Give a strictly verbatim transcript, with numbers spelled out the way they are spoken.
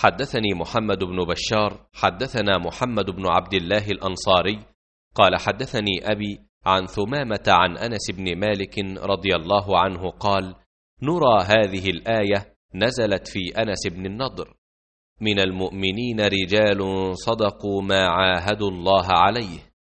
حدثني محمد بن بشار حدثنا محمد بن عبد الله الأنصاري قال حدثني أبي عن ثمامة عن أنس بن مالك رضي الله عنه قال: نرى هذه الآية نزلت في أنس بن النضر: من المؤمنين رجال صدقوا ما عاهدوا الله عليه،